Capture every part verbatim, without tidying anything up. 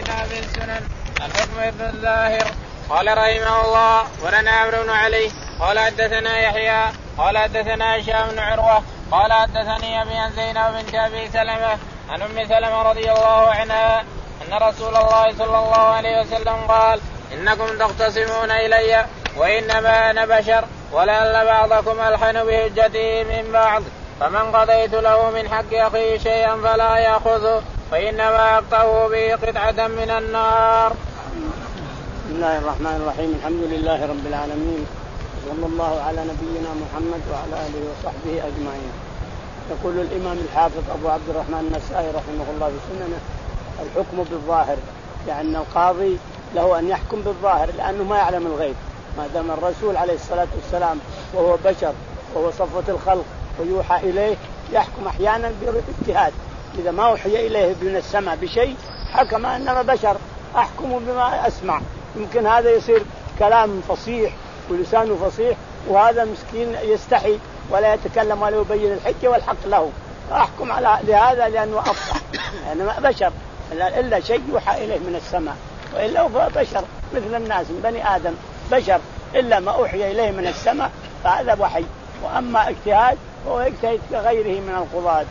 كتاب السنن. الحكم ابن الزاهر قال رحمه الله ولنا عمرو بن علي قال حدثنا يحيى قال حدثنا هشام بن عروة قال حدثني أبي عن زينب بنت أبي سلمة عن أم سلمة رضي الله عنها أن رسول الله صلى الله عليه وسلم قال إنكم تختصمون إلي وإنما أنا بشر ولعل بعضكم ألحن بحجته من بعض فمن قضيت له من حق أخيه شيئا فلا يأخذه فإنما أقطعه به قطعة من النار. بسم الله الرحمن الرحيم. الحمد لله رب العالمين صلى الله على نبينا محمد وعلى آله وصحبه أجمعين. يقول الإمام الحافظ أبو عبد الرحمن النسائي رحمه الله في سننه الحكم بالظاهر، لأن القاضي له أن يحكم بالظاهر لأنه ما يعلم الغيب، ما دام الرسول عليه الصلاة والسلام وهو بشر وهو صفوة الخلق ويوحى إليه يحكم أحيانا باجتهاد. إذا ما أوحي إليه من السماء بشيء حكم أنما بشر أحكم بما أسمع. يمكن هذا يصير كلام فصيح ولسانه فصيح وهذا مسكين يستحي ولا يتكلم ولا يبين الحجة والحق له، أحكم على لهذا لأنه أفصح. يعني بشر إلا شيء يوحى إليه من السماء، وإلا هو بشر مثل الناس من بني آدم بشر، إلا ما أوحي إليه من السماء فهذا وحي. وأما اجتهاد هو يجتهد كغيره من القضاة.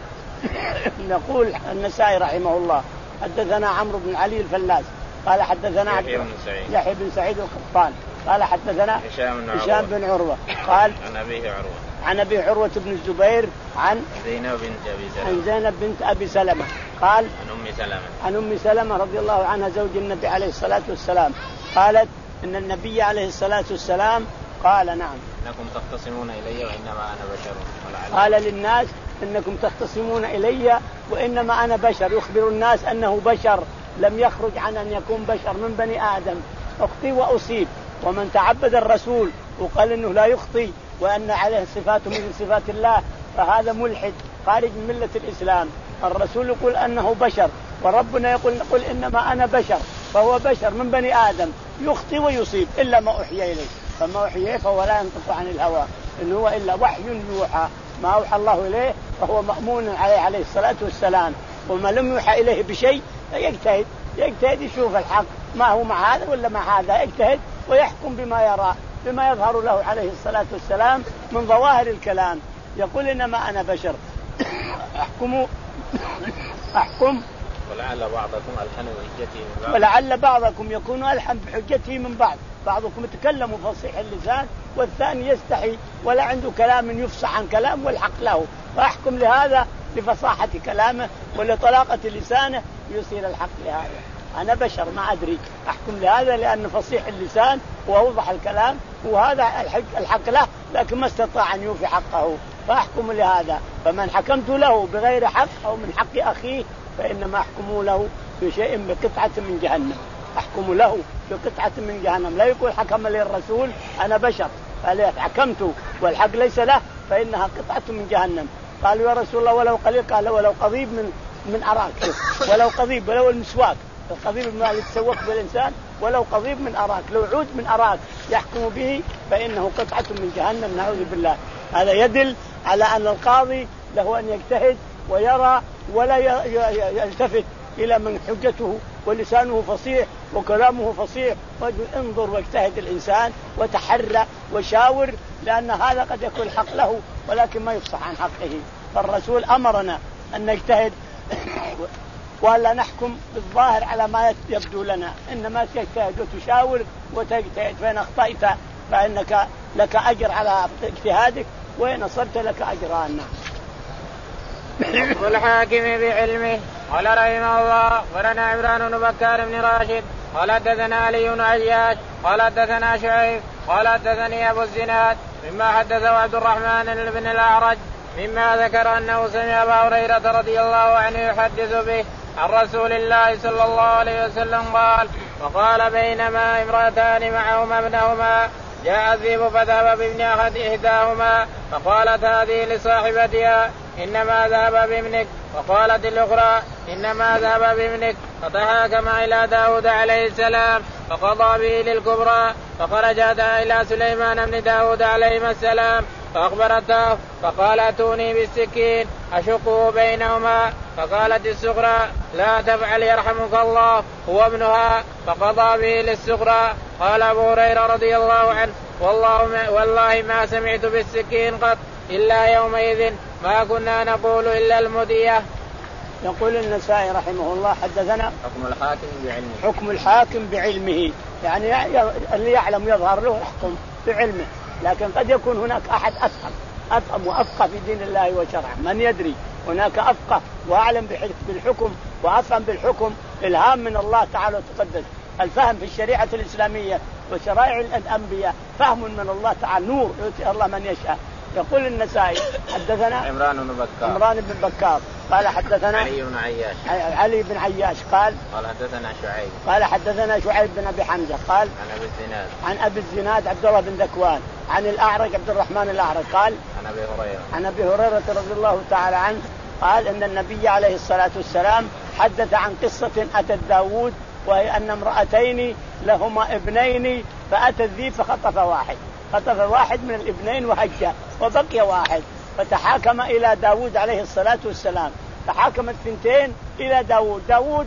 نقول النسائي رحمه الله حدثنا عمرو بن علي الفلاس قال حدثنا يحيى بن سعيد القطان قال حدثنا هشام بن عروة قال عن أبي عروة عن أبي عروة بن الزبير عن زينب بنت أبي سلمة عن زينب بنت أبي سلمة قال عن أم سلمة عن أم سلمة رضي الله عنها زوج النبي عليه الصلاة والسلام قالت إن النبي عليه الصلاة والسلام قال نعم إنكم تختصمون إلي وإنما أنا بشر. قال للناس إنكم تختصمون إلي وإنما أنا بشر، يخبر الناس أنه بشر لم يخرج عن أن يكون بشر من بني آدم، أخطي وأصيب. ومن تعبد الرسول وقال إنه لا يخطي وأن عليه صفات من صفات الله فهذا ملحد خارج من ملة الإسلام. الرسول يقول أنه بشر وربنا يقول نقول إنما أنا بشر، فهو بشر من بني آدم يخطي ويصيب إلا ما أوحي إليه، فما أوحي إليه فهو لا ينطق عن الهوى إنه هو إلا وحي يوحى. ما أوحى الله إليه فهو مأمون عليه عليه الصلاة والسلام، وما لم يوحى إليه بشيء يجتهد يجتهد يشوف الحق ما هو مع هذا ولا مع هذا، يجتهد ويحكم بما يرى بما يظهر له عليه الصلاة والسلام من ظواهر الكلام. يقول إنما أنا بشر أحكم أحكم ولعل بعضكم ألحن بحجته من بعض ولعل بعضكم يكون ألحن بحجته من بعض. بعضكم يتكلم فصيح اللسان والثاني يستحي ولا عنده كلام يفصح عن كلام والحق له، فأحكم لهذا لفصاحة كلامه ولطلاقة لسانه يصير الحق لهذا. أنا بشر ما أدري أحكم لهذا لأن فصيح اللسان وأوضح الكلام وهذا الحق, الحق له لكن ما استطاع أن يوفي حقه فأحكم لهذا. فمن حكمت له بغير حق أو من حق أخيه فإنما أحكم له بشيء بقطعة من جهنم، أحكم له بقطعة من جهنم. لا يقول حكم لي الرسول أنا بشر قال حكمت والحق ليس له فإنها قطعة من جهنم. قالوا يا رسول الله ولو قليل، قال ولو قضيب من من أراك، ولو قضيب ولو المسواك القضيب ما يتسوق بالإنسان ولو قضيب من أراك لو عود من أراك يحكم به فإنه قطعة من جهنم نعوذ بالله. هذا يدل على أن القاضي له أن يجتهد ويرى ولا يلتفت إلى من حجته ولسانه فصيح وكلامه فصيح. انظر واجتهد الإنسان وتحرى وشاور لأن هذا قد يكون حق له ولكن ما يفصح عن حقه. فالرسول أمرنا أن نجتهد ولا نحكم بالظاهر على ما يبدو لنا، إنما تجتهد وتشاور وتجتهد. فإن أخطأت فإنك لك أجر على اجتهادك وإن أصبت لك أجران. والحاكم بعلمه. قال رحمه الله ولنا عمران بن بكار بن راشد قال حدثنا علي بن عياش قال حدثنا شعيب قال حدثني أبو الزناد مما حدثه عبد الرحمن بن الأعرج مما ذكر أنه سمع أبا هريرة رضي الله عنه يحدث به عن رسول الله صلى الله عليه وسلم قال وقال بينما امرأتان معهما ابنهما جاء الذئب فذهب بابن أحد إحداهما فقالت هذه لصاحبتها إنما ذهب بابنك، وقالت الأخرى إنما ذهب بابنك، فتحاكم إلى داود عليه السلام فقضى به للكبرى فخرجتا إلى سليمان بن داود عليه السلام فأخبرته فقال اتوني بالسكين أشقه بينهما فقالت الصغرى لا تفعل يرحمك الله هو ابنها فقضى به للصغرى. قال أبو هريرة رضي الله عنه والله ما, والله ما سمعت بالسكين قط إلا يومئذ ما كنا نقول إلا المدية. يقول النسائي رحمه الله حدثنا حكم الحاكم بعلمه حكم الحاكم بعلمه، يعني اللي يعلم يظهر له يحكم بعلمه، لكن قد يكون هناك أحد أفهم أفهم وأفقه في دين الله وشرعه، من يدري هناك أفقه وأعلم بالحكم وأفهم بالحكم، إلهام من الله تعالى وتقدس. الفهم في الشريعة الإسلامية وشرائع الأنبياء فهم من الله تعالى، نور يؤتي الله من يشاء. يقول النسائي حدثنا عمران بن بكار عمران بن بكار قال حدثنا علي بن عياش علي بن عياش قال قال حدثنا شعيب قال حدثنا شعيب بن أبي حمزة قال عن أبي الزناد عن أبي الزناد عبد الله بن ذكوان عن الأعرج عبد الرحمن الأعرج قال عن أبي هريرة عن أبي هريرة رضي الله تعالى عنه قال إن النبي عليه الصلاة والسلام حدث عن قصة أتت داود، وهي أن امرأتين لهما ابنين فأتى الذئب فخطف واحد خطف واحد من الابنين وهجه وبقي واحد، فتحاكم إلى داود عليه الصلاة والسلام، تحاكم الثنتين إلى داود، داود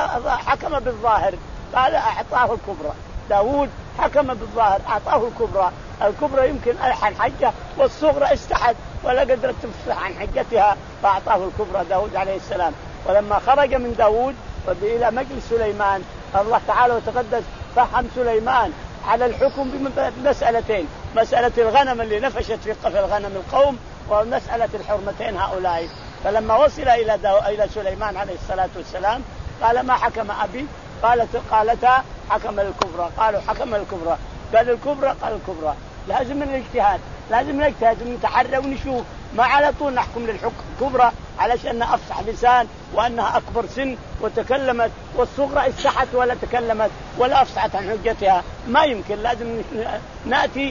حكم بالظاهر قال أعطاه الكبرى، داود حكم بالظاهر أعطاه الكبرى، الكبرى يمكن ألحن حجة والصغرى استحد ولا قدرت تفصح عن حجتها فأعطاه الكبرى داود عليه السلام. ولما خرج من داود إلى مجلس سليمان الله تعالى وتقدس فهم سليمان على الحكم بمسألتين، مسألة الغنم اللي نفشت في الغنم القوم ومسألة الحرمتين هؤلاء. فلما وصل إلى دو... إلى سليمان عليه الصلاة والسلام قال ما حكم أبي؟ قالت قالتا حكم الكبرى. قالوا حكم الكبرى، قال الكبرى قال الكبرى. لازم الاجتهاد، لازم نجتهد ونتحرى ونشوف، ما على طول نحكم للحكم كبرى علشان أفصح لسان وأنها أكبر سن وتكلمت، والصغرى استحت ولا تكلمت ولا أفصحت عن حجتها، ما يمكن. لازم نأتي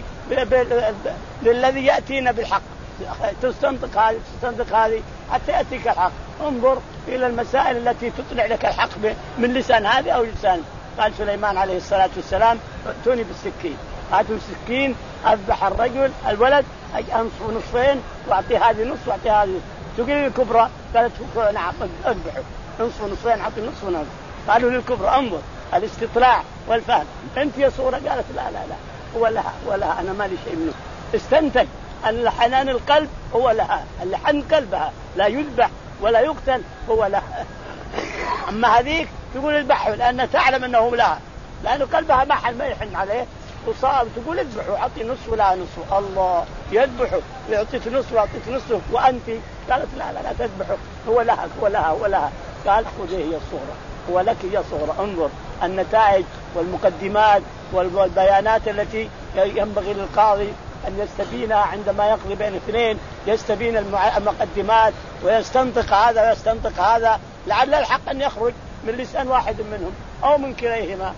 بالذي يأتينا بالحق، تستنطق هذه تستنطق هذه حتى يأتيك الحق. انظر إلى المسائل التي تطلع لك الحق من لسان هذه أو لسان. قال سليمان عليه الصلاة والسلام ائتوني بالسكين، هاتوا السكين أذبح الرجل الولد أنصف نصفين وأعطي هذه نصف وأعطي هذه. تقول الكبرى قالت نعم أذبحه نصف نصفين أعطي نصف نصف. قالوا للكبرى انظر الاستطلاع والفهم، أنت يا صورة قالت لا لا لا هو لها ولا أنا ما لي شيء منه. استنتج أن حنان القلب هو لها، اللي حن قلبها لا يذبح ولا يقتل هو لها. أما هذيك تقول اذبحه لأنها تعلم أنه لها، لأن قلبها ما حن ما يحن عليه وصار تقول اذبحوا أعطي نصف ولا نصف. الله يذبحوا يعطيك نصف وأعطيك نصف وأنت قالت لا لا لا تذبحوا هو لها هو لها هو لها. قال خذيه يا صغرى هو لك يا صغرى. انظر النتائج والمقدمات والبيانات التي ينبغي للقاضي أن يستبينها عندما يقضي بين اثنين، يستبين المقدمات ويستنطق هذا ويستنطق هذا لعل الحق أن يخرج من لسان واحد منهم أو من كليهما.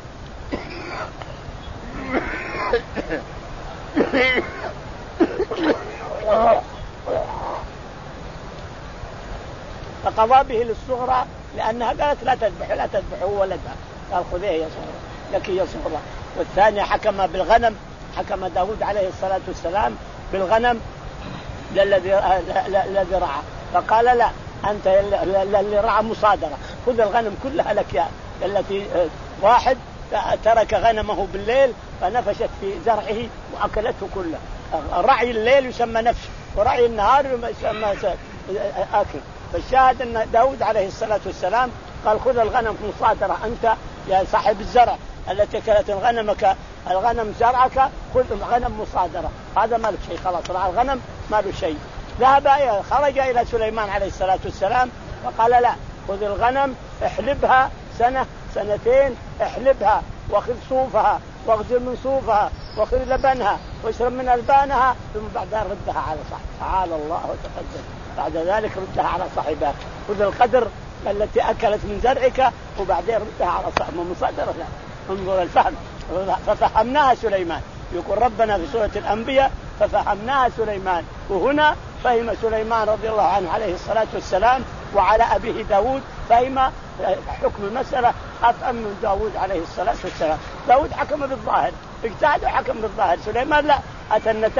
فقضى به للصغرى لأنها قالت لا تذبح لا تذبح هو ولدها، قال خذيه يا صغرى لك يا صغرى. والثانية حكم بالغنم، حكم داود عليه الصلاة والسلام بالغنم الذي الذي رعى، فقال لا أنت اللي رعى مصادرة خذ الغنم كلها لك يا التي واحد ترك غنمه بالليل فنفشت في زرعه وأكلته كله. رعي الليل يسمى نفش ورعي النهار يسمى أكل. فالشاهد أن داود عليه الصلاة والسلام قال خذ الغنم مصادرة أنت يا صاحب الزرع التي كانت الغنمك الغنم زرعك خذ الغنم مصادرة، هذا ما له شيء خلاص رعى الغنم ما له شيء. ذهب خرج إلى سليمان عليه الصلاة والسلام فقال لا خذ الغنم احلبها سنة سنتين احلبها واخذ صوفها واغسل من صوفها واخذ لبنها واشرب من ألبانها ثم بعدها ردها على صاحبها. تعالى الله وتقدم. بعد ذلك ردها على صاحبها. خذ القدر التي أكلت من زرعك وبعدين ردها على صاحبها مصادرة. لا انظر الفهم. ففهمناها سليمان، يقول ربنا في سورة الأنبياء ففهمناها سليمان. وهنا فهم سليمان رضي الله عنه عليه الصلاة والسلام وعلى أبيه داود فهم حكم المسألة أفهم من داود عليه الصلاة والسلام. داود حكم بالظاهر اجتهد وحكم بالظاهر، سليمان لا أتى النتائج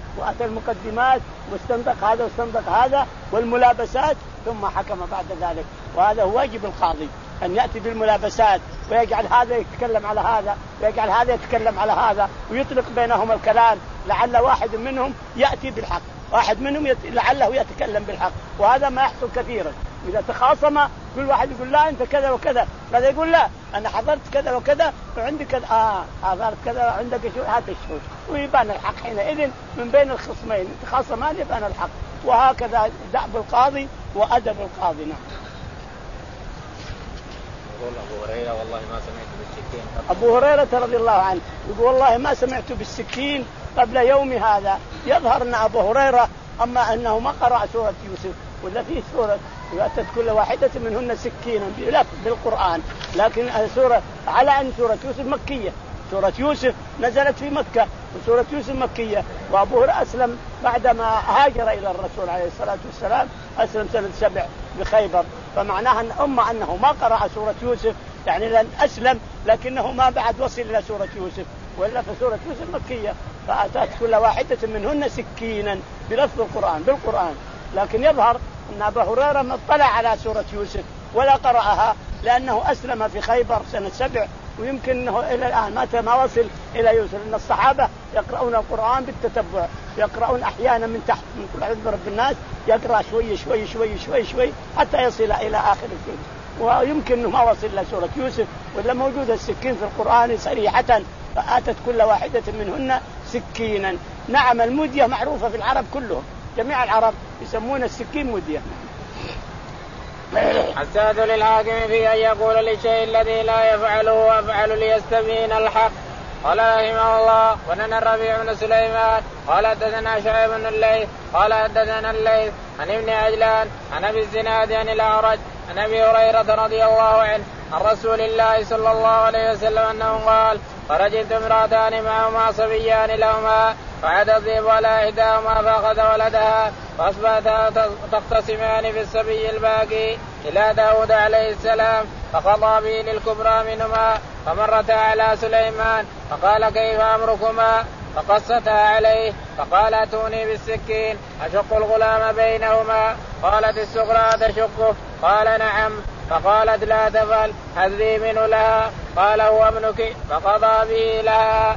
وأتى المقدمات واستنطق هذا واستنطق هذا والملابسات ثم حكم بعد ذلك. وهذا هو واجب القاضي أن يأتي بالملابسات ويجعل هذا يتكلم على هذا ويجعل هذا يتكلم على هذا ويطلق بينهم الكلام، لعل واحد منهم يأتي بالحق، واحد منهم يت... لعله يتكلم بالحق. وهذا ما يحصل كثيرا، إذا تخاصم كل واحد يقول لا أنت كذا وكذا، هذا يقول لا أنا حضرت كذا وكذا وعندي كذا، آه حضرت كذا وعندك شو هذا الشهود، ويبان الحق حينئذ من بين الخصمين تخاصمان يبان الحق. وهكذا دأب القاضي وأدب القاضي. نعم. يقول أبو هريرة والله ما سمعت بالسكين. أبو هريرة رضي الله عنه يقول والله ما سمعت بالسكين قبل يوم هذا. يظهر أن أبو هريرة أما أنه ما قرأ سورة يوسف ولا في سورة أتت كل واحدة منهن سكينا بالقرآن، لكن سورة على أن سورة يوسف مكية، سورة يوسف نزلت في مكة وسورة يوسف مكية. وأبو هريرة أسلم بعدما هاجر إلى الرسول عليه الصلاة والسلام، أسلم سنة سبع بخيبر، فمعناها أن أمة أنه ما قرأ سورة يوسف يعني لن أسلم لكنه ما بعد وصل إلى سورة يوسف، وإلا فسورة يوسف مكية فأتت كل واحدة منهن سكينا بلفظ القرآن بالقرآن. لكن يظهر أن أبا هريرة ما اطلع على سورة يوسف ولا قرأها لأنه أسلم في خيبر سنة سبع، ويمكن أنه إلى الآن متى ما وصل إلى يوسف. إن الصحابة يقرؤون القرآن بالتتبع، يقرؤون أحيانا من تحت من كل حزب رب الناس، يقرأ شوي شوي شوي شوي شوي حتى يصل إلى آخر الجزء، ويمكن أنه ما وصل إلى سورة يوسف. ولا موجود السكين في القرآن صريحة، فآتت كل واحدة منهن سكينا. نعم المدية معروفة في العرب كلهم، جميع العرب يسمون السكين مدية. السادس للحاكم في أن يقول للشيء الذي لا يفعله أفعل ليستبين الحق. قال رحمه الله ونن الربيع بن سليمان قال حدثنا شعيب بن الليث قال حدثنا الليث عن ابن عجلان عن أبي الزناد عن الأعرج عن أبي هريرة رضي الله عنه عن رسول الله صلى الله عليه وسلم أنه قال فرجلت امرأتان معهما صبيان لهما فعاد الذئب على إحداهما فأخذ ولدها فأصبحتا تختصمان في الصبي الباقي إلى داود عليه السلام فقضى به للكبرى منهما فمرتا على سليمان فقال كيف أمركما فقصتها عليه فقال اتوني بالسكين أشق الغلام بينهما. قالت الصغرى تشقه قال نعم فقالت لا تفعل هذي منه لها قال هو ابنك فقضى به لها.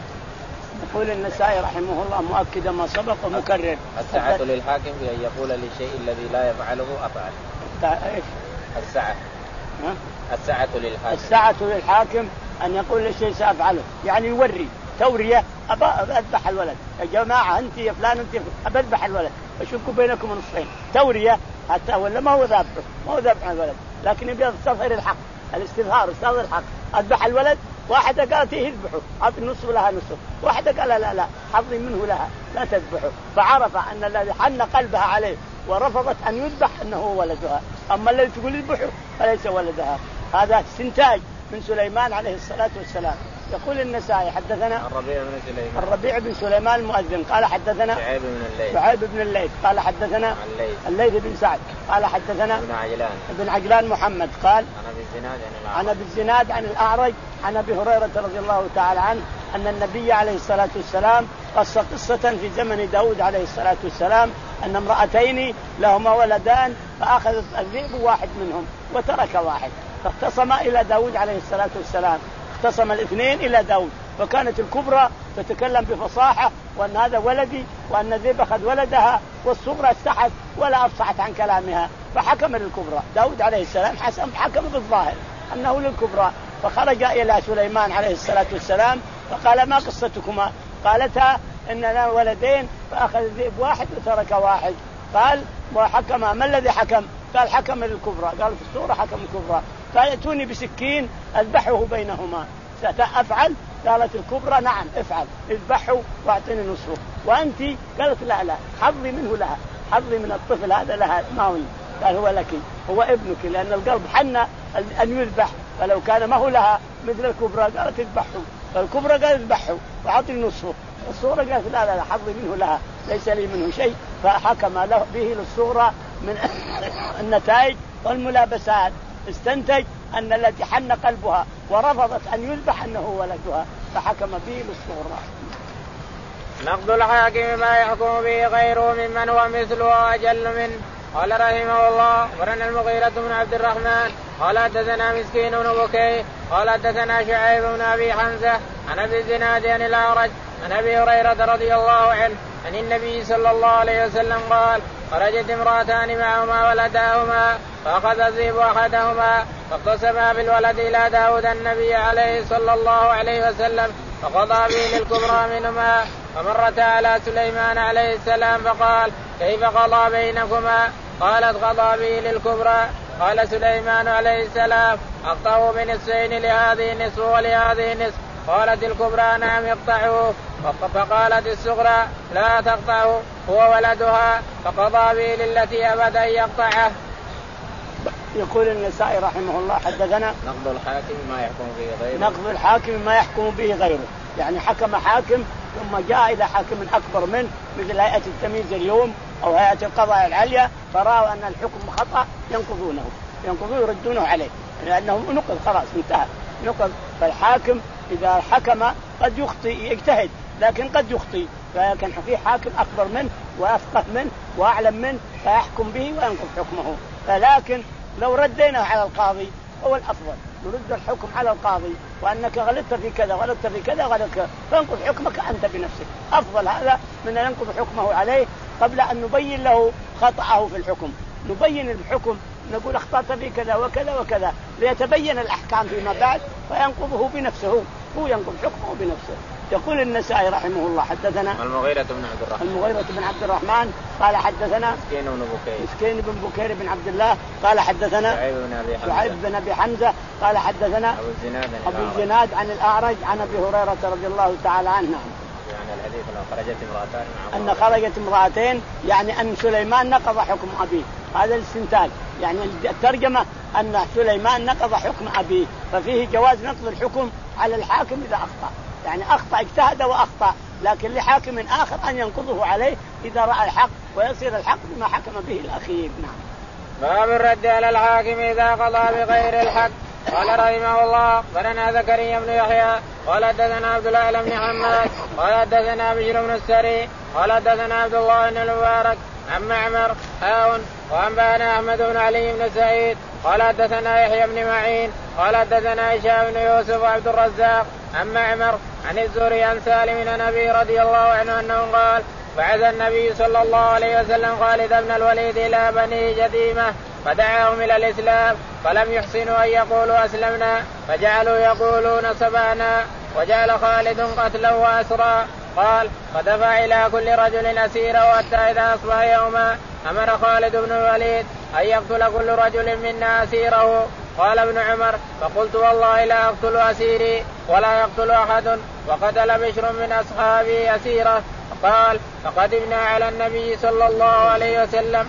يقول النسائي رحمه الله مؤكد ما سبق ومكرر السعة للحاكم بأن يقول للشيء الذي لا يفعله أفعل. إيش السعة ها؟ السعة للحاكم السعة للحاكم أن يقول للشيء سأفعله، يعني يوري تورية أبى أذبح الولد يا جماعة أنت يا فلان أنت أبى أذبح الولد أشوفكم بينكم نصفين، تورية حتى ولا ما هو ذبح ما هو ذبح الولد، لكن يبي يستظهر الحق الاستظهار يستظهر الحق. أذبح الولد واحدة قالت يذبحه أعطي النصف لها نصف، واحدة قال لا لا حظي منه لها لا تذبحه، فعرف أن الذي حن قلبها عليه ورفضت أن يذبح أنه هو ولدها، أما الذي تقول يذبحه فليس ولدها. هذا استنتاج من سليمان عليه الصلاة والسلام. يقول النسائي حدثنا الربيع بن سليمان الربيع بن سليمان المؤذن قال حدثنا شعيب بن الليث شعيب بن الليث قال حدثنا الليث, الليث بن سعد قال حدثنا ابن عجلان ابن عجلان محمد قال عن ابي الزناد عن عن ابي الزناد عن الأعرج عن ابي هريرة رضي الله تعالى عنه أن النبي عليه الصلاة والسلام قص قصة في زمن داود عليه الصلاة والسلام أن امرأتين لهما ولدان فأخذ الذئب واحد منهم وترك واحد، فاختصم إلى داود عليه الصلاة والسلام، اختصم الاثنين إلى داود، فكانت الكبرى تتكلم بفصاحة وأن هذا ولدي وأن الذئب أخذ ولدها، والصغرى استحت ولا أفصحت عن كلامها فحكم للكبرى. داود عليه السلام حكم بالظاهر أنه للكبرى، فخرج إلى سليمان عليه الصلاة والسلام فقال ما قصتكما؟ قالتها إننا ولدين فأخذ الذئب واحد وترك واحد. قال وحكم ما الذي حكم؟ قال حكم للكبرى. قالت الصغرى حكم الكبرى. قال ائتوني بسكين أذبحه بينهما. أفعل؟ قالت الكبرى نعم افعل اذبحه واعطني نصفه. وأنت؟ قالت لا لا حظي منه لها، حظي من الطفل هذا لها ما هو. قال هو لك هو ابنك، لأن القلب حن أن يذبح، فلو كان ما هو لها مثل الكبرى قالت اذبحه، فالكبرى قالت اذبحه واعطني نصفه. الصغرى قالت لا لا لا حظي منه لها ليس لي منه شيء، فحكم له به للصغرى من النتائج والملابسات. استنتج أن التي حن قلبها ورفضت أن يذبح أنه ولدها، فحكم به للصغرى. نقض الحاكم ما يحكم به غيره ممن هو مثله وأجل منه. قال رحمه الله ورنا المغيرة بن عبد الرحمن قال حدثنا مسكين بن بكير قال حدثنا شعيب بن أبي حمزة عن أبي الزناد عن الأعرج عن أبي هريرة رضي الله عنه عن النبي صلى الله عليه وسلم قال خرجت امرأتان معهما ولداهما فأخذ الذئب أحدهما فاقتسما بالولد إلى داود النبي عليه صلى الله عليه وسلم فقضى به للكبرى منهما فمرت على سليمان عليه السلام فقال كيف قضى بينكما؟ قالت قضى به للكبرى. قال سليمان عليه السلام أقطعوا بنصفين لهذه النصف ولهذه النصف. قالت الكبرى نعم يقطعوه. فقالت الصغرى لا تقطعه هو ولدها فقضى به للتي أبد أن يقطعه. يقول النسائي رحمه الله حدثنا نقض الحاكم ما يحكم به غيره. نقض الحاكم ما يحكم به غيره يعني حكم حاكم ثم جاء إلى حاكم أكبر منه مثل هيئة التمييز اليوم أو هيئة القضاء العليا فرأوا أن الحكم خطأ ينقضونه ينقضونه يردونه عليه لأنه نقض خلاص انتهى نقض. فالحاكم إذا حكم قد يخطئ يجتهد لكن قد يخطئ لكن في حاكم أكبر منه وأفقه منه وأعلم منه فيحكم به وينقض حكمه. فلكن لو ردينا على القاضي هو الأفضل نرد الحكم على القاضي وأنك غلطت في كذا غلطت في كذا غلطت فانقض حكمك أنت بنفسك أفضل هذا من أن ننقض حكمه عليه قبل أن نبين له خطأه في الحكم. نبين الحكم نقول أخطأت في كذا وكذا وكذا ليتبين الأحكام فيما بعد فينقضه بنفسه هو ينقض حكمه بنفسه. يقول النسائي رحمه الله حدثنا المغيرة بن عبد الرحمن المغيرة بن عبد الرحمن قال حدثنا مسكين بن بكير مسكين بن بكير بن عبد الله قال حدثنا شعيب بن أبي حمزة شعيب بن أبي حمزة قال حدثنا أبو الزناد أبو الزناد عن الأعرج عن أبي هريرة رضي الله تعالى عنه يعني الحديث لو خرجت امرأتان أن خرجت امرأتين يعني أن سليمان نقض حكم أبيه هذا الاستنتاج يعني الترجمة أن سليمان نقض حكم أبيه ففيه جواز نقض الحكم على الحاكم إذا أخطأ يعني أخطأ اجتهد وأخطأ لكن لحاكم آخر أن ينقضه عليه إذا رأى الحق ويصير الحق بما حكم به الأخير. نعم. باب الرد على الحاكم إذا قضى بغير الحق. قال رحمه الله ولنا زكريا بن يحيى قال حدثنا عبد الله بن حماد قال حدثنا بشر بن السري قال حدثنا عبد الله بن المبارك عن معمر هاون وأنبأنا أحمد بن علي بن سعيد قال حدثنا يحيى بن معين قال حدثنا هشام بن يوسف وعبد الرزاق عن معمر عن الزهري عن سالم عن أبي رضي الله عنه أنه قال بعث النبي صلى الله عليه وسلم خالد بن الوليد إلى بني جديمة فدعاهم إلى الإسلام فلم يحسنوا أن يقولوا أسلمنا فجعلوا يقولون سبعنا وجعل خالد قتله وأسرى. قال فدفع إلى كل رجل أسيرا حتى إذا أصبح يوما أمر خالد بن الوليد أن يقتل كل رجل منا أسيره. قال ابن عمر فقلت والله لا أقتل أسيري ولا يقتل أحد وقتل بشر من أصحابي أسيره. قال فقدمنا على النبي صلى الله عليه وسلم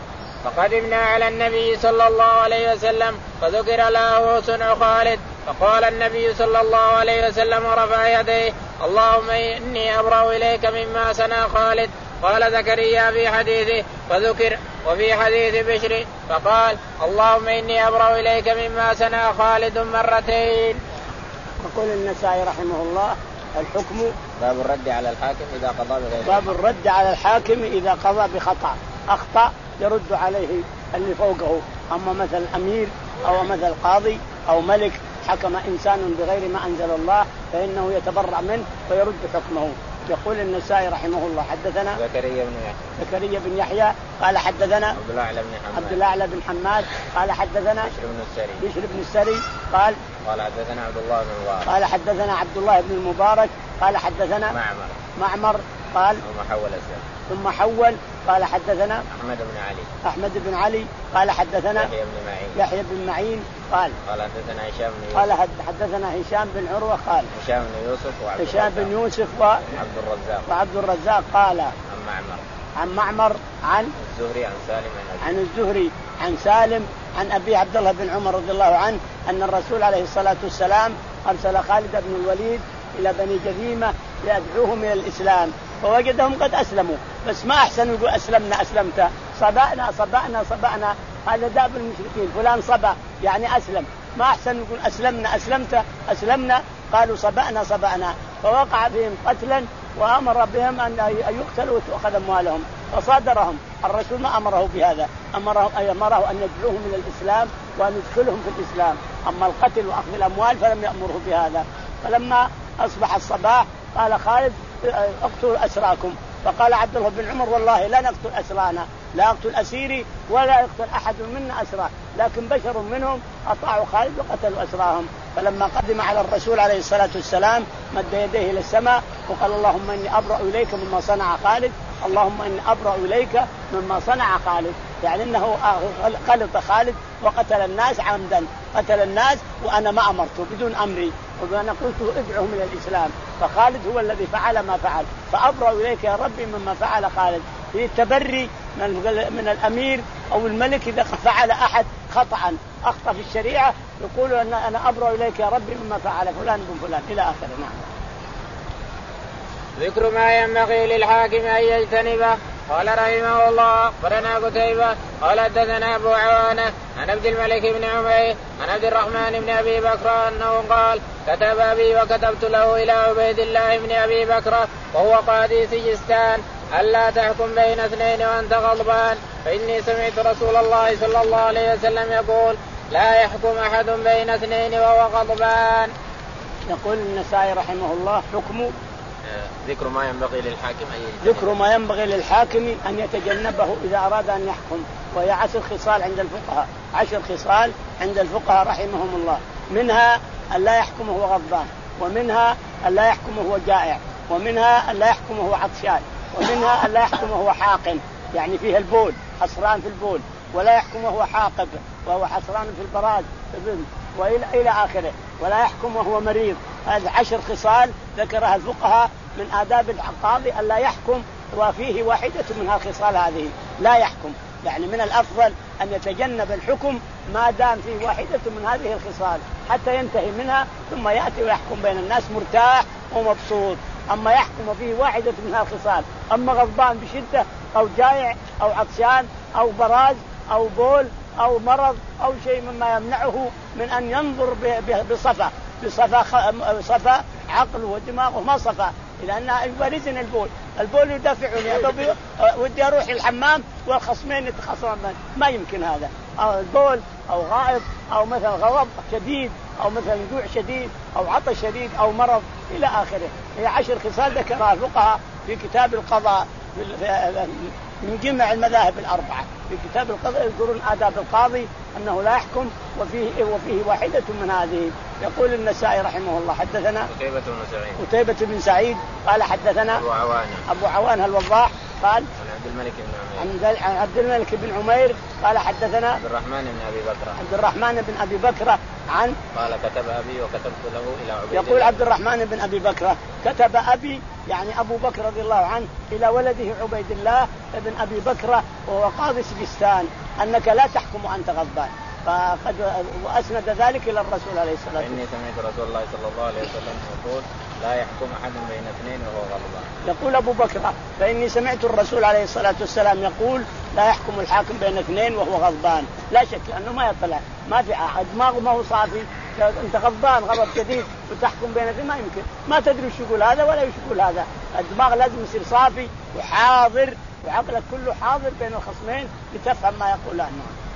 فقدمنا على النبي صلى الله عليه وسلم فذكر له صنع خالد فقال النبي صلى الله عليه وسلم ورفع يديه اللهم إني أبرأ إليك مما صنع خالد. قال زكريا في حديثه فذكر وفي حديث بشر فقال اللهم إني أبرأ إليك مما صنع خالد مرتين. يقول النسائي رحمه الله الحكم باب الرد على الحاكم إذا قضى بغير باب الرد على الحاكم إذا قضى بخطأ أخطأ يرد عليه اللي فوقه. أما مثل أمير أو مثل قاضي أو ملك حكم إنسان بغير ما أنزل الله فإنه يتبرأ منه ويرد حكمه. يقول النسائي رحمه الله حدثنا زكريا بن يحيى زكريا بن يحيى قال حدثنا عبد الأعلى بن حماد عبد الأعلى بن حماد قال حدثنا بشر بن السري بشر بن السري قال قال حدثنا عبد الله بن المبارك قال حدثنا عبد الله بن المبارك قال حدثنا معمر معمر قال ثم حول السنة ثم حول قال حدثنا أحمد بن علي أحمد بن علي قال حدثنا يحيى بن معين يحيى بن معين قال قال حدثنا هشام بن يوسف قال حدثنا هشام بن عروة قال هشام بن يوسف وعبد هشام بن يوسف وعبد الرزاق وعبد الرزاق قال عن معمر عن معمر عن الزهري عن سالم عن, عن الزهري عن سالم عن أبي عبد الله بن عمر رضي الله عنه أن الرسول عليه الصلاة والسلام أرسل خالد بن الوليد إلى بني جذيمة ليدعوهم إلى الإسلام فوجدهم قد أسلموا بس ما أحسن يقول أسلمنا أسلمت صبأنا صبأنا صبأنا هذا داب المشركين فلان صبأ يعني أسلم ما أحسن يقول أسلمنا أسلمت أسلمنا قالوا صبأنا صبأنا فوقع فيهم قتلا وأمر بهم أن يقتلوا وتؤخذ أموالهم فصادرهم. الرسول ما أمره بهذا، أمره, أمره أن يدعوهم إلى الإسلام وأن يدخلهم في الإسلام. أما القتل وأخذ الأموال فلم يأمره بهذا. فلما أصبح الصباح قال خالد اقتلوا أسراكم. فقال عبد الله بن عمر والله لا نقتل أسرانا، لا أقتل أسيري ولا يقتل أحد منا أسراه، لكن بشر منهم أطاعوا خالد وقتلوا أسراهم. فلما قدم على الرسول عليه الصلاة والسلام مد يديه إلى السماء وقال اللهم إني أبرأ إليك مما صنع خالد، اللهم إني أبرأ إليك مما صنع خالد، يعني أنه غلط خالد وقتل الناس عمدا، قتل الناس وأنا ما أمرته بدون أمري، وأنا قلت ادعهم إلى الإسلام، فخالد هو الذي فعل ما فعل، فأبرأ إليك يا ربي مما فعل خالد. في التبري من الأمير أو الملك إذا فعل أحد خطأ أخطأ في الشريعة يقول أنا أبرأ إليك يا ربي مما فعل فلان بن فلان إلى آخره. نعم. ذكر ما ينبغي للحاكم أن يجتنبه. قال رحمه الله أخبرنا قتيبة قال حدثنا أبو عوانة عن عبد الملك بن عمير عن عبد الرحمن بن أبي بكر أنه قال كتب أبي وكتبت له إلى عبيد الله بن أبي بكر وهو قاضي سجستان ألا تحكم بين اثنين وأنت غضبان، فإني سمعت رسول الله صلى الله عليه وسلم يقول لا يحكم أحد بين اثنين وهو غضبان. يقول النسائي رحمه الله حكم ذكر ما ينبغي للحاكم أن ذكر ما ينبغي للحاكم أن يتجنبه إذا أراد أن يحكم، وهي عشر خصال عند الفقهاء، عشر خصال عند الفقهاء رحمهم الله، منها أن لا يحكم وهو غضبان، ومنها أن لا يحكم وهو جائع، ومنها أن لا يحكم وهو عطشان، ومنها أن لا يحكم وهو حاقن يعني فيه البول حصران في البول، ولا يحكم وهو حاقب وهو حصران في البراز وإلى إلى آخره، ولا يحكم وهو مريض. هذه عشر خصال ذكرها الفقهاء من آداب القاضي أن لا يحكم وفيه واحدة من هالخصال هذه لا يحكم، يعني من الأفضل أن يتجنب الحكم ما دام فيه واحدة من هذه الخصال حتى ينتهي منها ثم يأتي ويحكم بين الناس مرتاح ومبسوط. أما يحكم فيه واحدة من هالخصال، أما غضبان بشدة أو جائع أو عطشان أو براز أو بول أو مرض أو شيء مما يمنعه من أن ينظر بصفا بصفا صفا عقله ودماغه ما صفا، لأن يبرزن البول البول يدافعني ودي أروح الحمام والخصمين يتخاصمان، ما يمكن هذا، أو البول أو غائط أو مثلا غضب شديد أو مثلا جوع شديد أو عطش شديد أو مرض إلى آخره. هي عشر خصال ذكرها الفقهاء في كتاب القضاء من جمع المذاهب الأربعة، في كتاب القضاء يذكرون آداب القاضي أنه لا يحكم وفيه وفيه واحدة من هذه. يقول النسائي رحمه الله حدثنا قتيبة بن سعيد قتيبة بن سعيد قال حدثنا أبو عوانة أبو عوانة الوضاح قال عن عبد الملك بن عمير عن عبد الملك بن عمير قال حدثنا عبد الرحمن بن أبي بكر عبد الرحمن بن أبي بكر عن قال كتب أبي وكتبت له إلى عبيد الله. يقول عبد الرحمن بن أبي بكر كتب أبي يعني أبو بكر رضي الله عنه إلى ولده عبيد الله بن أبي بكر وهو قاضي سجستان أنك لا تحكم وأنت غضبان، فقد وأسند ذلك إلى الرسول عليه الصلاة والسلام. إني سمعت رسول الله صلى الله عليه وسلم يقول لا يحكم أحد بين اثنين وهو غضبان. يقول أبو بكر فإني سمعت الرسول عليه الصلاة والسلام يقول لا يحكم الحاكم بين اثنين وهو غضبان، لا شك أنه ما يطلع ما في أحد دماغه ما هو صافي، أنت غضبان غضب شديد وتحكم بين اثنين ما يمكن، ما تدري وش يقول هذا ولا وش يقول هذا، الدماغ لازم يصير صافي وحاضر وعقلك كله حاضر بين الخصمين لتفهم ما يقولان.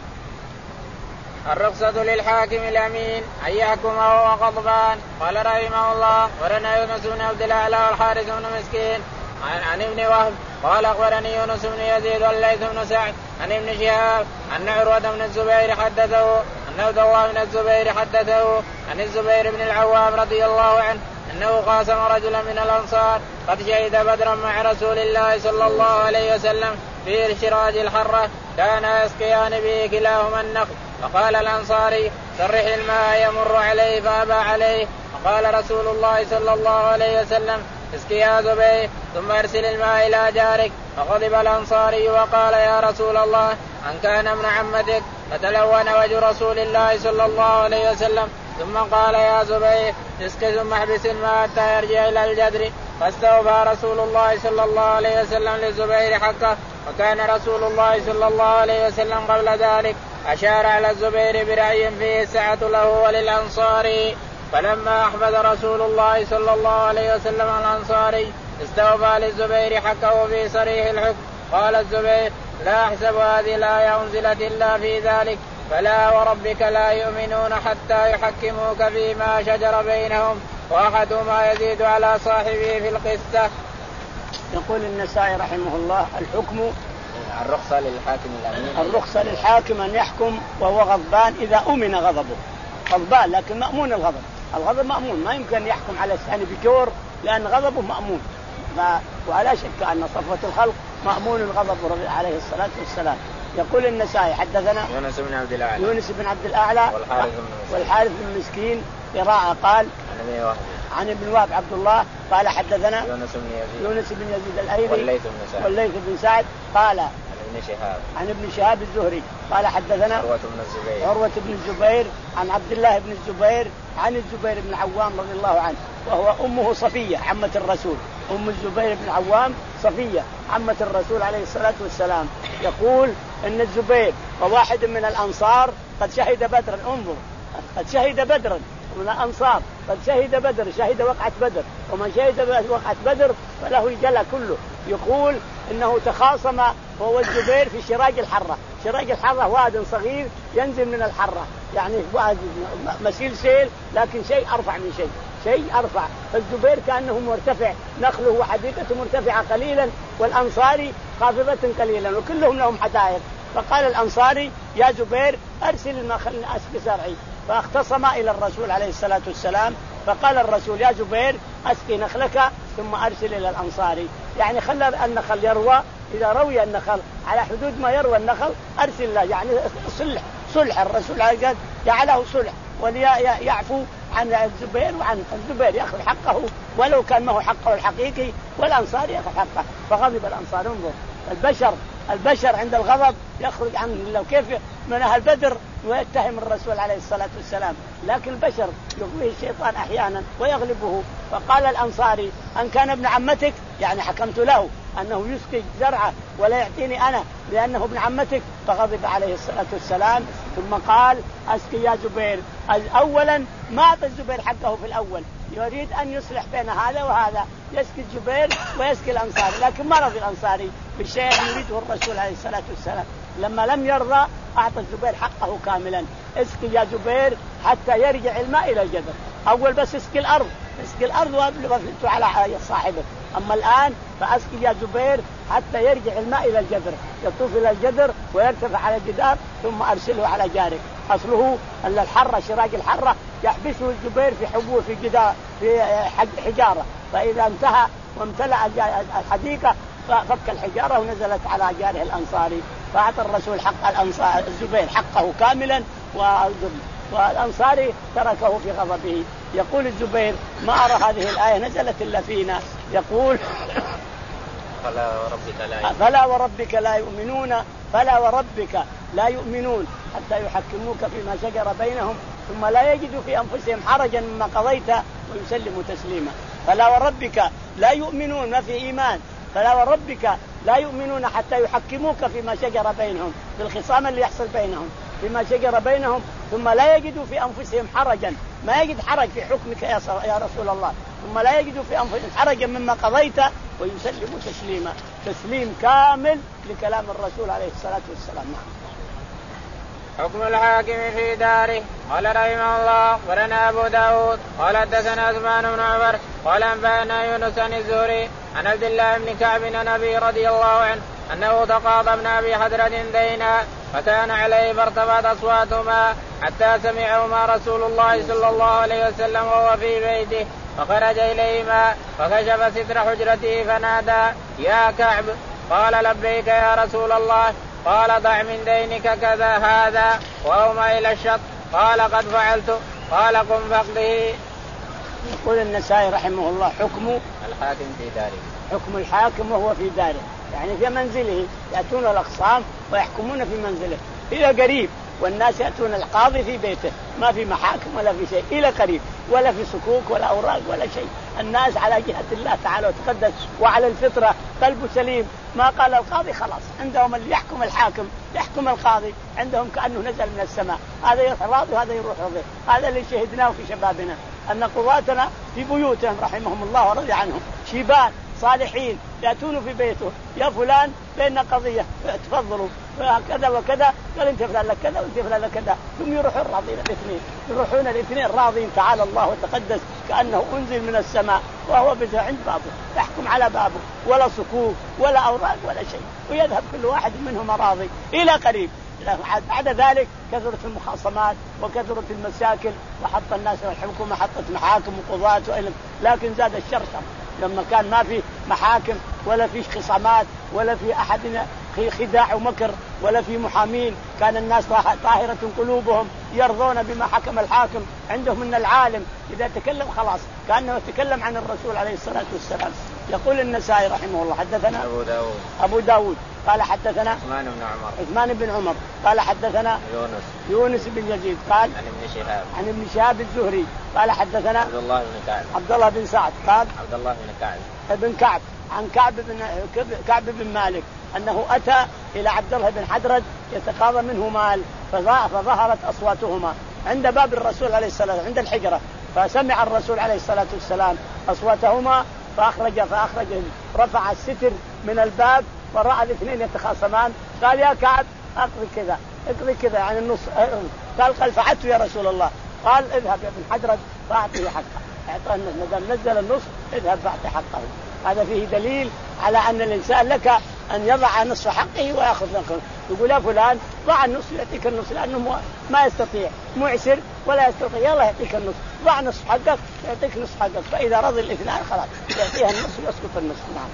الرخصة للحاكم الأمين أن يحكم وهو غضبان. قال رحمه الله ورنا يونس بن عبد الأعلى والحارث بن مسكين عن, عن ابن وهب قال أخبرني يونس بن يزيد والليث بن سعد عن ابن شهاب أن عروة بن الزبير حدثه أن عبد الله بن الزبير حدثه عن الزبير بن العوام رضي الله عنه أنه قاسم رجلا من الأنصار قد شهد بدرا مع رسول الله صلى الله عليه وسلم في الشراج الحرة كان يسقيان به كلاهما النخل، فقال الأنصاري سرح الماء يمر عليه فأبى عليه، فقال رسول الله صلى الله عليه وسلم اسقي يا زبير ثم ارسل الماء إلى جارك، فغضب الأنصاري وقال يا رسول الله أن كان ابن عمتك، فتلون وجه رسول الله صلى الله عليه وسلم ثم قال يا زبير اسقي ثم احبس الماء حتى يرجع إلى الجدر، فاستوفى رسول الله صلى الله عليه وسلم للزبير حقه، وكان رسول الله صلى الله عليه وسلم قبل ذلك أشار على الزبير برأي فيه السعة له وللأنصاري. فلما أحبذ رسول الله صلى الله عليه وسلم الأنصاري استوفى للزبير حقه في صريح الحكم. قال الزبير لا أحسب هذه الآية أنزلت إلا في ذلك فلا وربك لا يؤمنون حتى يحكموك فيما شجر بينهم وأحدهما يزيد على صاحبه في القسة. يقول النسائي رحمه الله الحكم الرخصة للحاكم الأمين الرخصة للحاكم أن يحكم وهو غضبان إذا أمن غضبه. غضبان لكن مأمون الغضب. الغضب مأمون ما يمكن يحكم على الثاني بجور لأن غضبه مأمون. وعلى شك أن صفوة الخلق مأمون الغضب عليه الصلاة والسلام. يقول النسائي حدثنا يونس بن عبد الأعلى يونس بن عبد الأعلى والحارث بن والحارث بن مسكين قراءة قال عن ابن وهب عبد الله قال حدثنا يونس بن يزيد يونس بن يزيد الأيلي والليث بن سعد والليث بن سعد قال عن ابن شهاب عن ابن شهاب الزهري قال حدثنا عروة بن الزبير عروة بن الزبير عن عبد الله بن الزبير عن الزبير بن عوام رضي الله عنه وهو أمه صفية عمة الرسول. أم الزبير بن عوام صفية عمة الرسول عليه الصلاة والسلام. يقول إن الزبير وواحد من الأنصار قد شهد بدرا. انظر قد شهد بدرا من الأنصار قد شهد بدر شهد وقعة بدر ومن شهد وقعة بدر فله الجلى كله. يقول إنه تخاصم هو الزبير في شراج الحرة. شراج الحرة واد صغير ينزل من الحرة يعني واد مسيل سيل لكن شيء أرفع من شيء شيء أرفع. فالزبير كأنه مرتفع نخله وحديقته مرتفعة قليلا والأنصاري خافضة قليلا وكلهم لهم حدائق. فقال الأنصاري يا زبير أرسل المخل أسقي زرعي. فاختصم إلى الرسول عليه الصلاة والسلام فقال الرسول يا زبير أسقي نخلك ثم أرسل إلى الأنصاري يعني خلى النخل يروى. إذا روي النخل على حدود ما يروى النخل أرسل له يعني صلح صلح الرسول عليه جعله صلح وليعفو عن الزبير وعن الزبير يأخذ حقه ولو كان ما هو حقه الحقيقي والأنصار يأخذ حقه. فغضب الأنصار. انظر البشر البشر عند الغضب يخرج عن لو كيف من أهل بدر ويتهم الرسول عليه الصلاة والسلام لكن البشر يغويه الشيطان أحيانا ويغلبه. فقال الأنصاري أن كان ابن عمتك يعني حكمت له أنه يسقي زرعه ولا يعطيني أنا لأنه ابن عمتك. فغضب عليه الصلاة والسلام ثم قال أسقي يا زبير. أولا ما أعطى الزبير حقه في الأول يريد أن يصلح بين هذا وهذا يسقي الزبير ويسقي الأنصاري لكن ما رضي الأنصاري بالشيء يريده الرسول عليه الصلاة والسلام. لما لم يرضى أعطى الزبير حقه كاملا. اسقي يا زبير حتى يرجع الماء إلى الجذر. أول بس اسقي الأرض اسقي الأرض وابلغ على صاحبه. أما الآن فأسقي يا زبير حتى يرجع الماء إلى الجذر يطوف إلى الجذر ويرتفع على الجدار ثم أرسله على جارك. أصله أن الحرة شراج الحرة يحبسه الزبير في حبوه في جدار في حجارة فإذا انتهى وامتلأ الحديقة ففك الحجارة ونزلت على جاره الأنصاري. فأعطى الرسول حق الأنصار الزبير حقه كاملا والأنصاري تركه في غضبه. يقول الزبير ما أرى هذه الآية نزلت إلا فينا. يقول فلا وربك لا فلا وربك لا يؤمنون فلا وربك لا يؤمنون حتى يحكموك فيما شجر بينهم ثم لا يجدوا في أنفسهم حرجا مما قضيت ويسلموا تسليما. فلا وربك لا يؤمنون ما في إيمان. فلا وربك لا يؤمنون حتى يحكموك فيما شجر بينهم في الخصام اللي يحصل بينهم فيما شجر بينهم ثم لا يجدوا في أنفسهم حرجا ما يجد حرج في حكمك يا رسول الله ثم لا يجدوا في أنفسهم حرجا مما قضيت ويسلموا تسليما. تسليم كامل لكلام الرسول عليه الصلاة والسلام. حكم الحاكم في داره. قال رحمه الله ولنا أبو داود قال حدثنا عثمان بن عمر قال أنبأنا يونس عن الزهري عن عبد الله بن كعب عن أبي رضي الله عنه أنه تقاضى ابن أبي حضرة دينا فكان عليه فارتفعت أصواتهما حتى سمعهما رسول الله صلى الله عليه وسلم وهو في بيته فخرج إليهما فكشف ستر حجرته فنادى يا كعب. قال لبيك يا رسول الله. قال ضع من دينك كذا هذا وأومى إلى الشط. قال قد فعلت. قال قم فاقضه. يقول النسائي رحمه الله حكم الحاكم في داره. حكم الحاكم وهو في داره يعني في منزله يأتون الأقسام ويحكمون في منزله إلى قريب والناس يأتون القاضي في بيته ما في محاكم ولا في شيء إلى قريب ولا في سكوك ولا أوراق ولا شيء. الناس على جهة الله تعالى وتقدس وعلى الفطرة قلبه سليم. ما قال القاضي خلاص عندهم اللي يحكم الحاكم يحكم القاضي عندهم كأنه نزل من السماء هذا يروح راضي وهذا يروح راضي. هذا اللي شهدناه في شبابنا أن قضاتنا في بيوتهم رحمهم الله ورضي عنهم شيبان صالحين يأتون في بيته يا فلان بيننا قضية تفضلوا كذا وكذا، قال انت فلان لك كذا وانت فلان لك كذا، ثم يروحون راضين الاثنين، يروحون الاثنين راضين تعالى الله وتقدس كأنه أنزل من السماء وهو بده عند بابه يحكم على بابه، ولا صكوك ولا أوراق ولا شيء، ويذهب كل واحد منهم راضي إلى قريب. بعد ذلك كثرت المخاصمات وكثرت المشاكل وحط الناس الحكومة حطت محاكم وقضاة، لكن زاد الشر لما كان ما في محاكم ولا في خصامات ولا في أحد خداع ومكر ولا في محامين، كان الناس طاهرة قلوبهم يرضون بما حكم الحاكم، عندهم من العالم إذا تكلم خلاص كأنه يتكلم عن الرسول عليه الصلاة والسلام. يقول النسائي رحمه الله حدثنا أبو داود أبو داود قال حدثنا عثمان بن عمر عثمان بن عمر قال حدثنا يونس يونس بن يزيد قال عن ابن شهاب عن ابن شهاب الزهري قال حدثنا عبد الله بن كعب عبد الله بن سعد قال عبد الله بن كعب ابن كعب عن كعب بن كعب بن مالك أنه أتى إلى عبد الله بن حدرد يتقاضى منه مال، فظهرت أصواتهما عند باب الرسول عليه الصلاة والسلام عند الحجرة، فسمع الرسول عليه الصلاة والسلام أصواتهما فأخرج فأخرج رفع الستر من الباب ورأى الاثنين يتخاصمان، قال يا كعب أقضي كذا اقضي كذا عن النص، قال قال فعلت يا رسول الله، قال اذهب يا ابن حدرد فأعطيه حقه، أعطاه نزل النص اذهب فأعطي حقه. هذا فيه دليل على أن الإنسان لك أن يضع نصف حقه ويأخذ نصف، يقول يا فلان ضع النصف يعطيك النصف لأنه ما يستطيع معسر ولا يستطيع، يلا يعطيك النصف، ضع نصف حقك يعطيك نصف حقك، فإذا رضي الاثنان خلاص يعطيها النصف ويسقط النصف. نعم.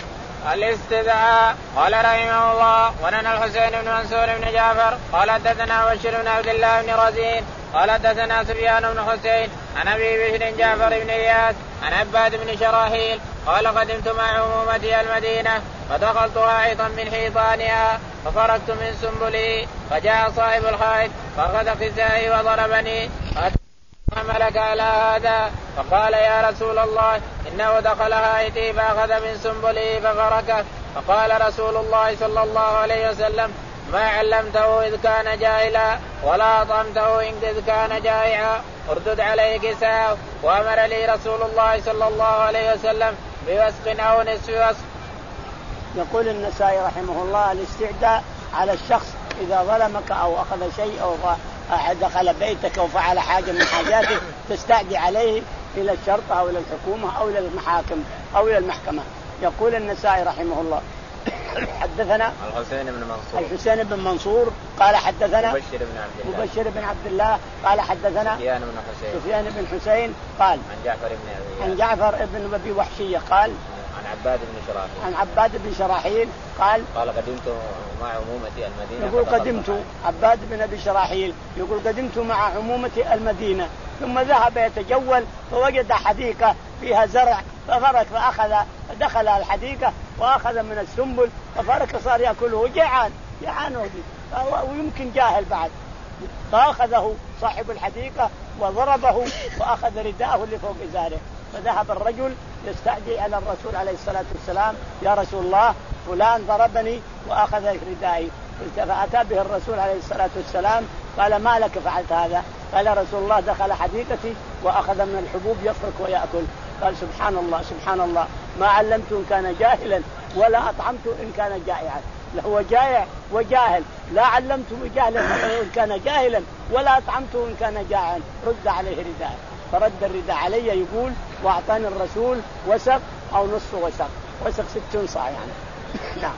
الاستدعاء. قال رحمه الله ولنا الحسين بن منصور بن جعفر قال حدثنا بشير بن عبد الله بن رزين قال حدثنا سفيان بن حسين عن ابي بشر جعفر بن اياس عن عباد بن شراحيل قال قدمت مع عمومتي المدينه فدخلتها حيطا من حيطانها فخرجت من سنبلي، فجاء صاحب الحائط فاخذ خزائي وضربني فحملك على هذا، فقال يا رسول الله انه دخل حائطي فاخذ من سنبلي فغركه، فقال رسول الله صلى الله عليه وسلم ما علمته إذ كان جاهلا ولا أطعمته إذ كان جائعا، اردد عليه كساه. وأمر لي رسول الله صلى الله عليه وسلم بوسق أو نصف وسق. يقول النسائي رحمه الله الاستعداء على الشخص إذا ظلمك أو أخذ شيء أو دخل بيتك وفعل حاجة من حاجاتك تستعدي عليه إلى الشرطة أو إلى الحكومة أو إلى المحاكم أو إلى المحكمة. يقول النسائي رحمه الله حدثنا الحسين بن منصور الحسين بن منصور قال حدثنا مبشر بن عبد الله مبشر بن عبد الله قال حدثنا سفيان بن حسين سفيان بن حسين قال عن جعفر بن أبي عن جعفر بن أبي وحشية قال عن عباد بن شراحيل عن عباد بن شراحيل قال قال قدمت مع عمومتي المدينة. يقول قدمت عباد بن أبي شراحيل يقول قدمت مع عمومتي المدينة ثم ذهب يتجول فوجد حديقة فيها زرع ففرك فأخذ دخل الحديقة وأخذ من السنبل ففرك صار يأكله جيعان جيعان ويمكن جاهل بعد، فأخذه صاحب الحديقة وضربه وأخذ رداءه اللي فوق إزاره، فذهب الرجل يستعدي على الرسول عليه الصلاة والسلام يا رسول الله فلان ضربني وأخذ ردائي، فأتى به الرسول عليه الصلاة والسلام قال ما لك فعلت هذا؟ قال رسول الله دخل حديقتي وأخذ من الحبوب يفرك ويأكل. قال سبحان الله سبحان الله ما علمته إن كان جاهلا ولا أطعمته إن كان جائعا، هو جائع وجاهل، لا علمته جاهلا إن كان جاهلا ولا أطعمته إن كان جائعا، رد عليه رداء، فرد الرداء علي يقول وأعطاني الرسول وسق أو نصف وسق، وسق ستون صاع يعني. نعم.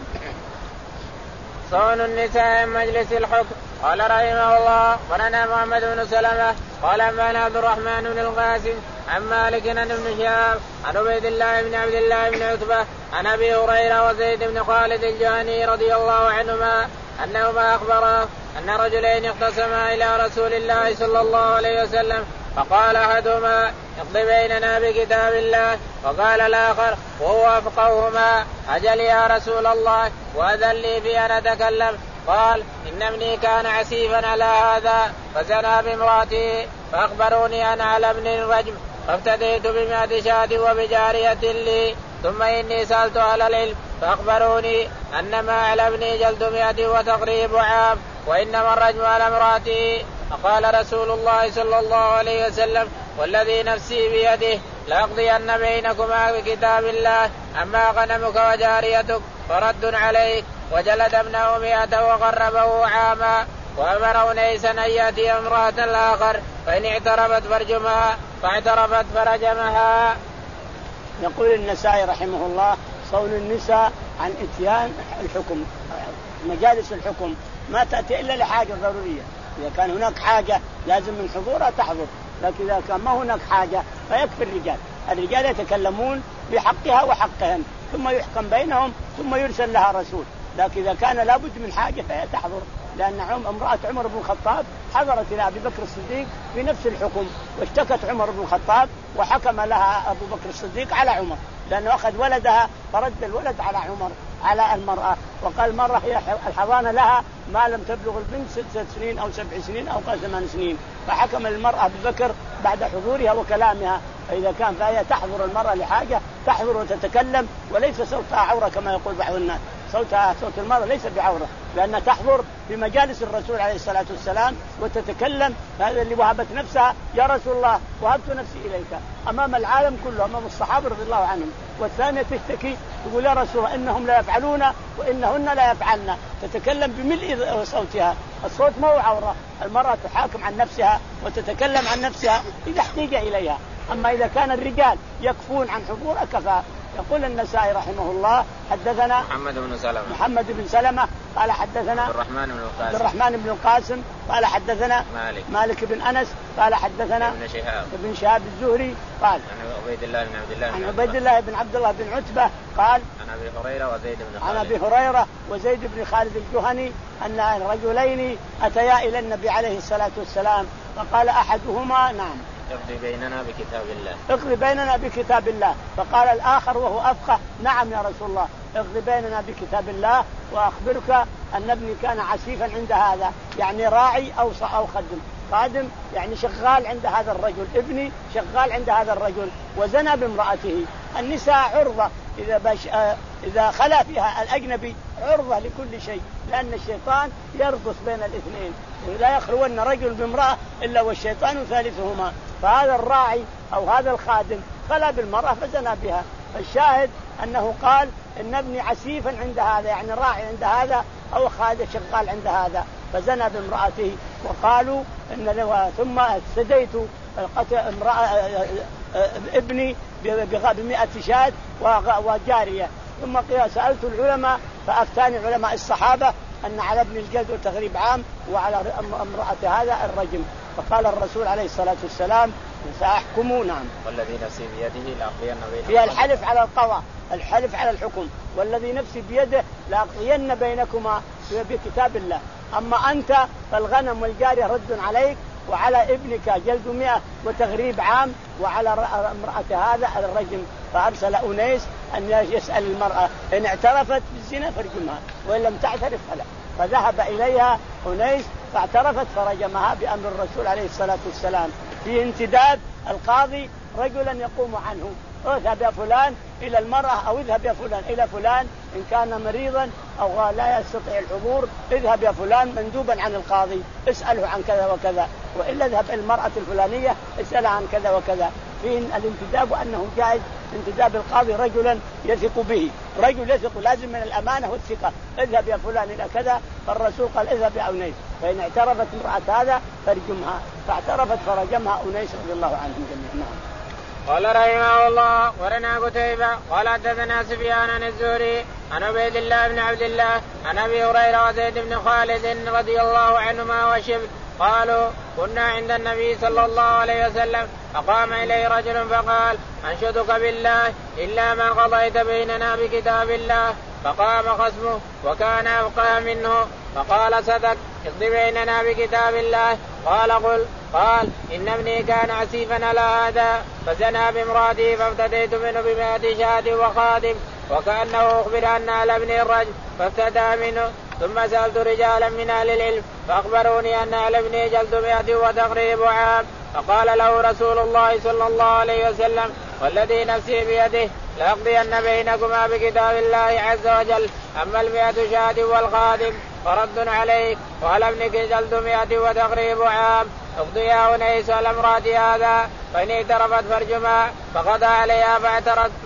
صون النساء مجلس الحكم. قال رحمه الله ولنا محمد بن سلمة قال أنبأنا عبد الرحمن بن القاسم عن مالك عن ابن شهاب عن عبيد الله بن عبد الله بن عتبة عن أبي هريرة وزيد بن خالد الجهني رضي الله عنهما أنهما أخبرا أن رجلين اختصما إلى رسول الله صلى الله عليه وسلم، فقال أحدهما اقض بيننا بكتاب الله، وقال الآخر وهو أفقههما أجل يا رسول الله وأذن لي في أن أتكلم. قال إن ابني كان عسيفا على هذا فزنى بامرأته، فأخبروني أنا على ابن الرجم، فافتديت بمئة شاة وبجارية لي، ثم إني سألت على العلم فأخبروني أن ما على ابني جلد مئة وتقريب عام، وإنما الرجم على امرأته. فقال رسول الله صلى الله عليه وسلم والذي نفسي بيده لأقضين بينكما بكتاب الله أما غنمك وجاريتك فرد عليك. وجلد ابنه مئة وقربه عاما. وأمر أنيسا أن يأتي امرأة الآخر فإن اعترفت فرجمها فاعترفت فرجمها. يقول النسائي رحمه الله صون النساء عن إتيان الحكم مجالس الحكم ما تأتي إلا لحاجة ضرورية. إذا كان هناك حاجة لازم من حضورها تحضر، لكن إذا كان ما هناك حاجة فيكفي الرجال. الرجال يتكلمون بحقها وحقهم ثم يحكم بينهم ثم يرسل لها رسول. لكن إذا كان لابد من حاجة فهي تحضر، لأن امرأة عمر بن الخطاب حضرت إلى أبي بكر الصديق في نفس الحكم، واشتكت عمر بن الخطاب وحكم لها أبو بكر الصديق على عمر لأنه أخذ ولدها فرد الولد على عمر على المرأة، وقال المرأة هي الحضانة لها ما لم تبلغ البنت ست سنين أو سبع سنين أو ثمان سنين، فحكم المرأة ببكر بعد حضورها وكلامها. فإذا كان فهي تحضر المرأة لحاجة تحضر وتتكلم، وليس صوتها عورة كما يقول بعض الناس، صوتها صوت المرأة ليس بعورة، لأنها تحضر في مجالس الرسول عليه الصلاة والسلام وتتكلم. هذا اللي وهبت نفسها يا رسول الله وهبت نفسي إليك أمام العالم كله أمام الصحابة رضي الله عنهم. والثانية تشتكي تقول يا رسول الله إنهم لا يفعلون وإنهن لا يفعلن، تتكلم بملء صوتها. الصوت ما هو عورة، المرأة تحاكم عن نفسها وتتكلم عن نفسها إذا احتاج إليها. أما إذا كان الرجال يكفون عن حضورها كفى. يقول النسائي رحمه الله حدثنا محمد بن سلمة محمد بن سلمة قال حدثنا عبد الرحمن بن القاسم عبد الرحمن بن القاسم قال حدثنا مالك مالك بن أنس قال حدثنا ابن شهاب ابن شهاب الزهري قال عن عبيد الله بن عبد الله عن عبيد الله بن عبد الله بن عتبة قال عن أبي هريرة وزيد بن خالد عن أبي هريرة وزيد بن خالد الجهني أن رجلين أتيا إلى النبي عليه الصلاة والسلام فقال أحدهما نعم اقضي بيننا بكتاب الله اقضي بيننا بكتاب الله. فقال الآخر وهو أفقه نعم يا رسول الله اقضي بيننا بكتاب الله وأخبرك أن ابني كان عسيفا عند هذا، يعني راعي أو أو خدم خادم يعني شغال عند هذا الرجل، ابني شغال عند هذا الرجل وزنى بامرأته. النساء عرضة إذا بش... إذا خلا فيها الأجنبي عرضة لكل شيء، لأن الشيطان يرقص بين الاثنين، لا يخلون رجل بامرأة إلا والشيطان ثالثهما. فهذا الراعي أو هذا الخادم خلا بالمرأة فزنى بها. الشاهد أنه قال إن ابني عسيفا عند هذا، يعني راعي عند هذا أو خادم شغال عند هذا فزنى بامرأته. وقالوا إن ثم استديت امرأة ابني بمئة شاة وجارية. ثم سألت العلماء فأفتاني علماء الصحابة أن على ابن الجلد وتغريب عام وعلى امرأة هذا الرجم. فقال الرسول عليه الصلاة والسلام سأحكموا نعم والذي نفسي بيده لأقضين بينكم. فيها الحلف على القضاء، الحلف على الحكم، والذي نفسي بيده لأقضين بينكما بكتاب الله. أما أنت فالغنم والجارية رد عليك، وعلى ابنك جلد مئة وتغريب عام، وعلى امرأة هذا الرجم. فأرسل أنيس أن يسأل المرأة إن اعترفت بالزنا فرجمها وإن لم تعترف فلا. فذهب إليها أنيس فاعترفت فرجمها بأمر الرسول عليه الصلاة والسلام. في انتداب القاضي رجلا يقوم عنه، اذهب يا فلان إلى المرأة أو اذهب يا فلان إلى فلان إن كان مريضا أو لا يستطيع الحضور اذهب يا فلان مندوبا عن القاضي اسأله عن كذا وكذا، وإلا اذهب إلى المرأة الفلانية اسألها عن كذا وكذا. في الانتداب وأنه جائز انتداب القاضي رجلا يثق به، رجل يثق لازم من الأمانة والثقة. اذهب يا فلان إلى كذا، فالرسول قال اذهب يا أنيس فإن اعترفت امرأة هذا فرجمها. فاعترفت فرجمها أنيس رضي الله عنهم جميعا. قال رحمه الله ورنا قتيبة قال حدثنا سفيان عن الزهري عن عبيد الله بن عبد الله عن أبي هريرة وزيد بن خالد رضي الله عنهما وشبه قالوا كنا عند النبي صلى الله عليه وسلم فقام إليه رجل فقال أنشدك بالله إلا ما قضيت بيننا بكتاب الله. فقام خصمه وكان أفقه منه فقال صدق اقض بيننا بكتاب الله. قال قل قال إن ابني كان عسيفا على هذا فزنى بامرأته فافتديت منه بمئة شاة وخادم وكأنه أخبر أن على ابني الرجل فافتدى منه. ثم سألت رجالا من أهل العلم فأخبروني أن على ابني جلد مئة وتقريب عام. فقال له رسول الله صلى الله عليه وسلم والذي نفسي بيده لأقضين بينكما بكتاب الله عز وجل. أما المئة شاة والخادم فرد عليك، وعلى ابنك جلد مئة وتقريب عام. اقضيا أنيس على امرأة هذا فإن اعترفت فرجما فقضى عليها فاعترفت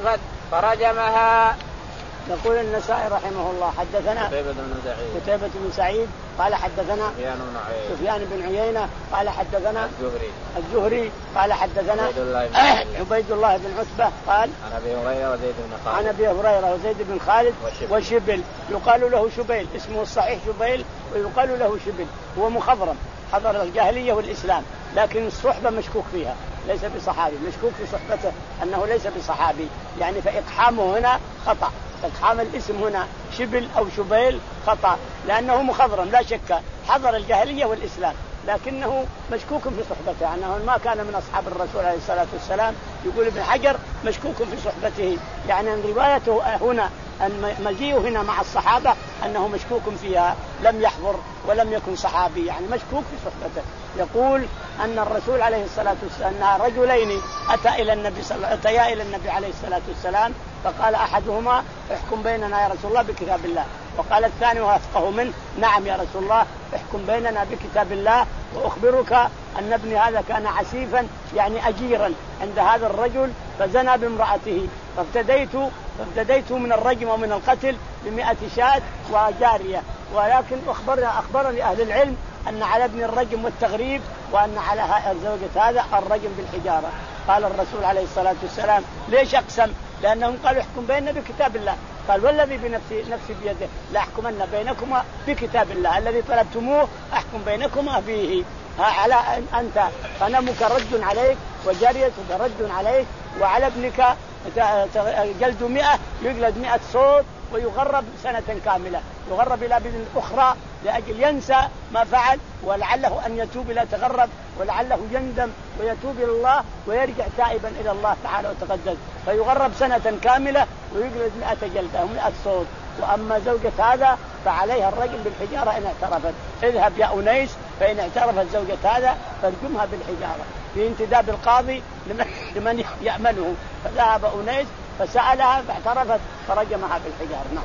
فرجمها. يقول النسائي رحمه الله حدثنا قتيبة بن سعيد قتيبة بن سعيد قال حدثنا سفيان بن عيينة سفيان بن عيينة قال حدثنا الزهري الزهري قال حدثنا عبيد الله بن عبيد الله بن عتبة قال عن ابي هريرة وزيد بن خالد عن ابي هريرة وزيد بن خالد وشبل, وشبل يقال له شبيل اسمه الصحيح شبيل ويقال له شبل هو مخضرم حضر الجاهلية والإسلام لكن الصحبة مشكوك فيها ليس بصحابي مشكوك في صحبته أنه ليس بصحابي يعني فإقحامه هنا خطأ إقحام الاسم هنا شبل أو شبيل خطأ لأنه مخضرم لا شك حضر الجاهلية والإسلام لكنه مشكوك في صحبته أنه ما كان من أصحاب الرسول عليه الصلاة والسلام. يقول ابن حجر مشكوك في صحبته يعني أن روايته هنا أن مجيئه هنا مع الصحابة أنه مشكوك فيها لم يحضر ولم يكن صحابي يعني مشكوك في صحبته. يقول أن الرسول عليه الصلاة والسلام أن رجلين أتى إلى النبي صلى الله أتيا إلى النبي عليه الصلاة والسلام فقال أحدهما احكم بيننا يا رسول الله بكتاب الله وقال الثاني وأفقه منه نعم يا رسول الله احكم بيننا بكتاب الله وأخبرك أن ابني هذا كان عسيفا يعني أجيرا عند هذا الرجل فزنى بامرأته فابتديت فابتديت من الرجم ومن القتل بمئة شاة وجارية ولكن أخبرنا أخبرني أهل العلم أن على ابن الرجم والتغريب وأن على زوجة هذا الرجم بالحجارة. قال الرسول عليه الصلاة والسلام ليش أقسم؟ لأنهم قالوا احكم بيننا بكتاب الله قال والذي بنفسي نفسي بيده لا أحكمن بينكما بكتاب الله الذي طلبتموه أحكم بينكما فيه على أنت غنمك رد عليك وجاريتك رد عليك وعلى ابنك جلد مئة يجلد مئة صوت ويغرب سنة كاملة يغرب إلى بلد أخرى لأجل ينسى ما فعل ولعله أن يتوب إلى تغرب ولعله يندم ويتوب إلى الله ويرجع تائبا إلى الله تعالى وتقدس فيغرب سنة كاملة ويجلد مئة جلدة ومئة صوت. وأما زوجة هذا فعليها الرجل بالحجارة إن اعترفت اذهب يا أنيس فإن اعترفت زوجة هذا فارجمها بالحجارة في انتداب القاضي لمن يأمنه. فذهب أنيس فسألها فاعترفت فرجمها بالحجارة. نعم.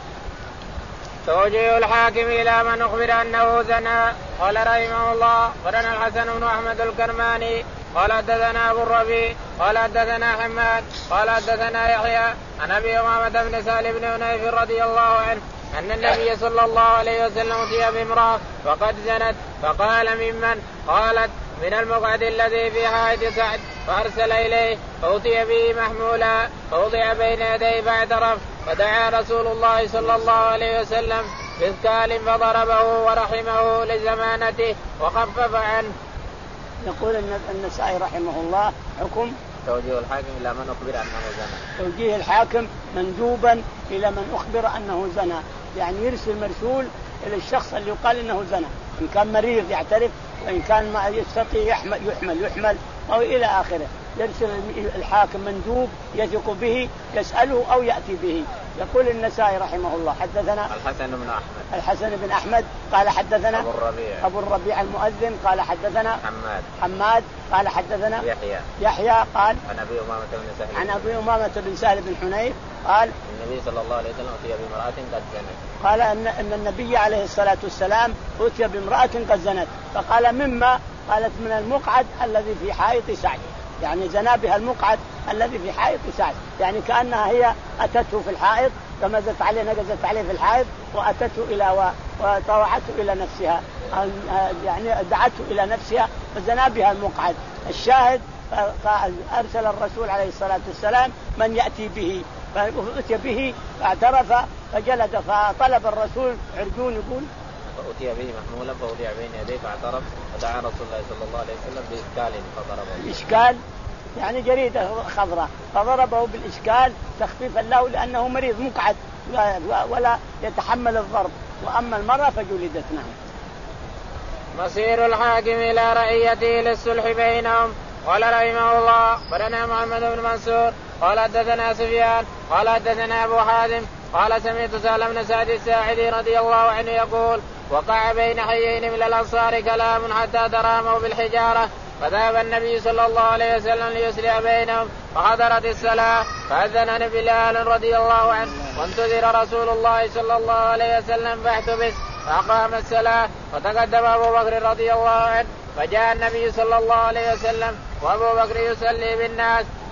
توجيه الحاكم إلى من أخبر أنه زنى. قال رحمه الله قرن الحسن بن أحمد الكرماني قال حدثنا أبو الربيع قال حدثنا حماد قال حدثنا يحيى عن أبي أمامة بن سهل بن حنيف رضي الله عنه أن النبي صلى الله عليه وسلم أتي بامرأة وقد زنت فقال ممن؟ قالت من المقعد الذي في حائط سعد فأرسل إليه فأتي به محمولا فوضع بين يديه فاعترف فدعا رسول الله صلى الله عليه وسلم بإثكال فضربه ورحمه لزمانته وخفف عنه. يقول النسائي رحمه الله حكم توجيه الحاكم إلى من أخبر أنه زنى. توجيه الحاكم مندوبا إلى من أخبر أنه زنى يعني يرسل مرسول إلى الشخص اللي يقال أنه زنى إن كان مريض يعترف وإن كان ما يستطيع يحمل يحمل يحمل أو إلى آخره يرسل الحاكم مندوب يثق به يسأله أو يأتي به. يقول النسائي رحمه الله حدثنا الحسن بن أحمد الحسن بن أحمد قال حدثنا أبو الربيع أبو الربيع المؤذن قال حدثنا حماد حماد قال حدثنا يحيى يحيى قال عن أبي أمامة بن سهل عن أبي أمامة بن سهل بن حنيف قال النبي صلى الله عليه وسلم أتي بامرأة قد زنت. قال أن أن النبي عليه الصلاة والسلام أتي بامرأة قد زنت فقال مما؟ قالت من المقعد الذي في حائط سعد يعني زنا بها المقعد الذي في حائط سعد يعني كأنها هي أتته في الحائط غمزت عليه نقزت عليه في الحائط وأتته إلى وطوعته إلى نفسها يعني دعته إلى نفسها فزنا بها المقعد. الشاهد أرسل الرسول عليه الصلاة والسلام من يأتي به فأتي به فاعترف فجلد فطلب الرسول عرجون يقول فأتي به محمولا فوضع بين يديه فاعترف فدعا رسول الله صلى الله عليه وسلم بإشكال فضربه. الإشكال يعني جريدة خضراء فضربه بالإشكال تخفيفا له لأنه مريض مقعد ولا يتحمل الضرب وأما المرأة فجلدت. نعم. مصير الحاكم إلى رعيته للصلح بينهم. قال رحمه الله قرنا محمد بن منصور قال حدثنا سفيان قال حدثنا أبو حازم قال سمعت سهل بن سعد الساعدي رضي الله عنه يقول وقع بين حيين من الأنصار كلام حتى تراموا بالحجارة فذهب النبي صلى الله عليه وسلم ليسرع بينهم فحضرت الصلاة فأذن بلال رضي الله عنه وانتظر رسول الله صلى الله عليه وسلم فاحتبس فأقام الصلاة فتقدم أبو بكر رضي الله عنه فجاء النبي صلى الله عليه وسلم وأبو بكر يصلي بالناس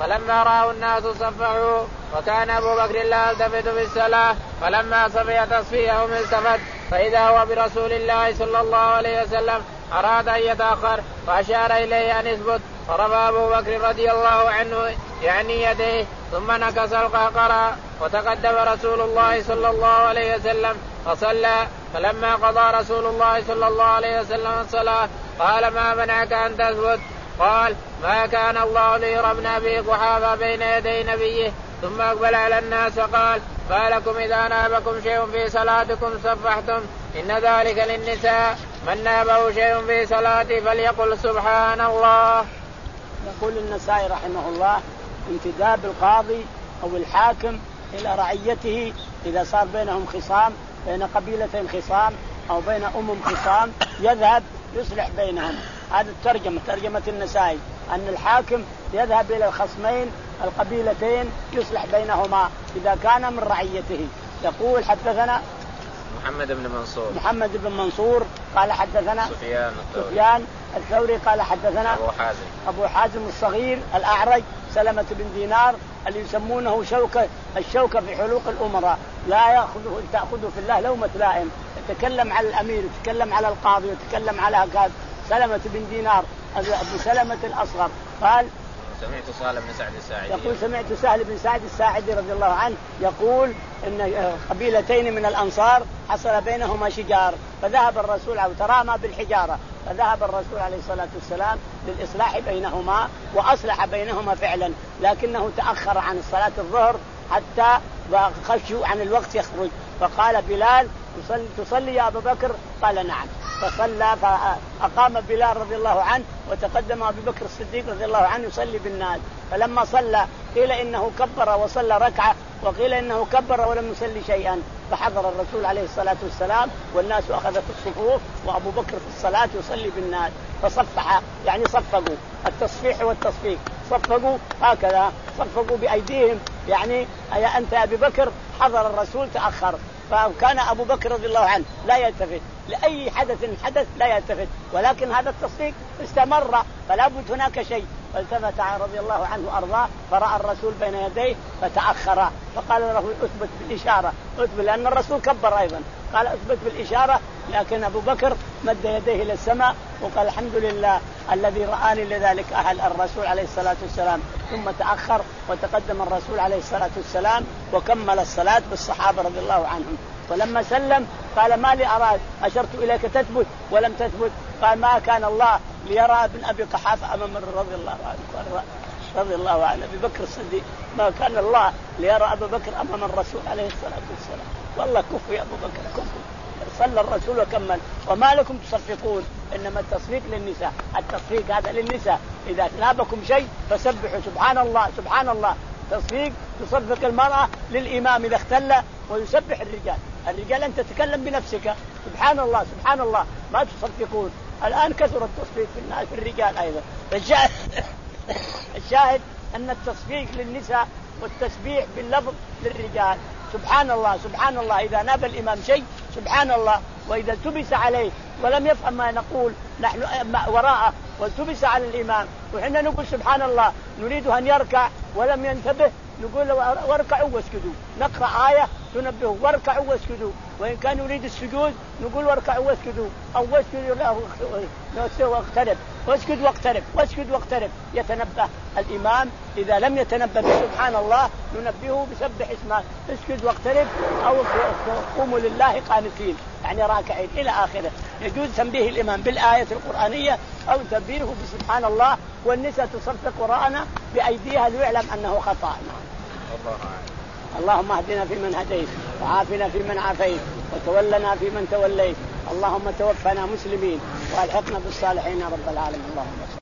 فلما رأوا الناس صفحوا وكان أبو بكر لا يلتفت بالصلاة فلما صفي تصفيهم التفت فإذا هو برسول الله صلى الله عليه وسلم أراد أن يتأخر فأشار إليه أن يثبت فرفع أبو بكر رضي الله عنه يعني يديه ثم نكس القهقرى وتقدم رسول الله صلى الله عليه وسلم فصلى فلما قضى رسول الله صلى الله عليه وسلم الصلاة قال ما منعك أن تثبت؟ قال ما كان الله ليرى ابن أبي قحافة بين يدي نبيه. ثم أقبل على الناس فقال ما لكم إذا نابكم شيء في صلاتكم صفحتم إن ذلك للنساء من نابه شيء في صلاته فليقل سبحان الله. يقول النسائي رحمه الله انتداب القاضي أو الحاكم إلى رعيته إذا صار بينهم خصام بين قبيلتين خصام أو بين أمم خصام يذهب يصلح بينهم. هذا الترجمة ترجمة النسائي أن الحاكم يذهب إلى الخصمين القبيلتين يصلح بينهما إذا كان من رعيته. يقول حدثنا محمد بن منصور محمد بن منصور قال حدثنا سفيان الثوري, سفيان الثوري قال حدثنا أبو حازم أبو حازم الصغير الأعرج سلمة بن دينار اللي يسمونه شوكة الشوكة في حلوق الأمراء لا يأخذه تأخذه في الله لومة لائم يتكلم على الأمير يتكلم على القاضي يتكلم على هكذا. سلمة بن دينار أبو سلمة الأصغر قال سمعت سهل بن سعد الساعدي يقول سمعت سهل بن سعد الساعدي رضي الله عنه يقول إن قبيلتين من الأنصار حصل بينهما شجار فذهب الرسول أو ترامى بالحجارة فذهب الرسول عليه الصلاة والسلام للإصلاح بينهما وأصلح بينهما فعلا لكنه تأخر عن صلاة الظهر حتى خشوا عن الوقت يخرج فقال بلال تصلي, تصلي يا أبو بكر؟ قال نعم فصلى فأقام بلال رضي الله عنه وتقدم أبو بكر الصديق رضي الله عنه يصلي بالناس. فلما صلى قيل إنه كبر وصلى ركعة وقيل إنه كبر ولم يصلي شيئا فحضر الرسول عليه الصلاة والسلام والناس أخذت الصفوف وأبو بكر في الصلاة يصلي بالناس فصفح يعني صفقوا التصفيح والتصفيق صفقوا هكذا صفقوا بأيديهم يعني يا أنت يا أبي بكر حضر الرسول تأخر. فكان أبو بكر رضي الله عنه لا يلتفت لأي حدث حدث لا يلتفت ولكن هذا التصفيق استمر فلا بد هناك شيء فالتفت رضي الله عنه وأرضاه فرأى الرسول بين يديه فتأخر فقال له أثبت بالإشارة أثبت لأن الرسول كبر أيضا قال أثبت بالإشارة لكن أبو بكر مد يديه إلى السماء وقال الحمد لله الذي رآني لذلك أهل الرسول عليه الصلاة والسلام. ثم تأخر وتقدم الرسول عليه الصلاة والسلام وكمل الصلاة بالصحابة رضي الله عنهم. فلما سلم قال ما لي أراد أشرت إليك تثبت ولم تثبت قال ما كان الله ليرى ابن أبي قحافة أمام رضي الله عنه رضي الله عنه أبي بكر الصديق ما كان الله ليرى أبو بكر أمام الرسول عليه الصلاة والسلام. والله كفوا يا أبو بكر كفوا صلى الرسول وكمل. وما لكم تصفقون إنما التصفيق للنساء التصفيق هذا للنساء إذا نابكم شيء فسبحوا سبحان الله سبحان الله. تصفيق تصفق المرأة للإمام إذا اختل ويسبح الرجال. الرجال أنت تتكلم بنفسك سبحان الله سبحان الله ما تصفقون. الآن كثر التصفيق في الناس في الرجال أيضا. الشاهد, الشاهد أن التصفيق للنساء والتسبيح باللفظ للرجال سبحان الله سبحان الله. إذا ناب الإمام شيء سبحان الله وإذا التبس عليه ولم يفهم ما نقول نحن وراءه والتبس على الإمام وحنا نقول سبحان الله نريد أن يركع ولم ينتبه نقول واركعوا واسجدوا نقرأ آية تنبهوا واركعوا واسجدوا وإن كان يريد السجود نقول واركعوا واسجدوا أو واسجدوا له واقترب واسجد واقترب واسجد واقترب. يتنبه الإمام إذا لم يتنبه سبحان الله ننبهه بسبح اسمه اسجد واقترب أو قوموا لله قانتين يعني راكعين إلى آخره. يجوز تنبيه الإمام بالآية القرآنية أو تنبيهه بسبحان الله والنساء تصفق وراءنا بأيديها ليعلم أنه خطأ. اللهم اهدنا فيمن هديت وعافنا فيمن عافيت وتولنا فيمن توليت اللهم توفنا مسلمين والحقنا بالصالحين يا رب العالمين. اللهم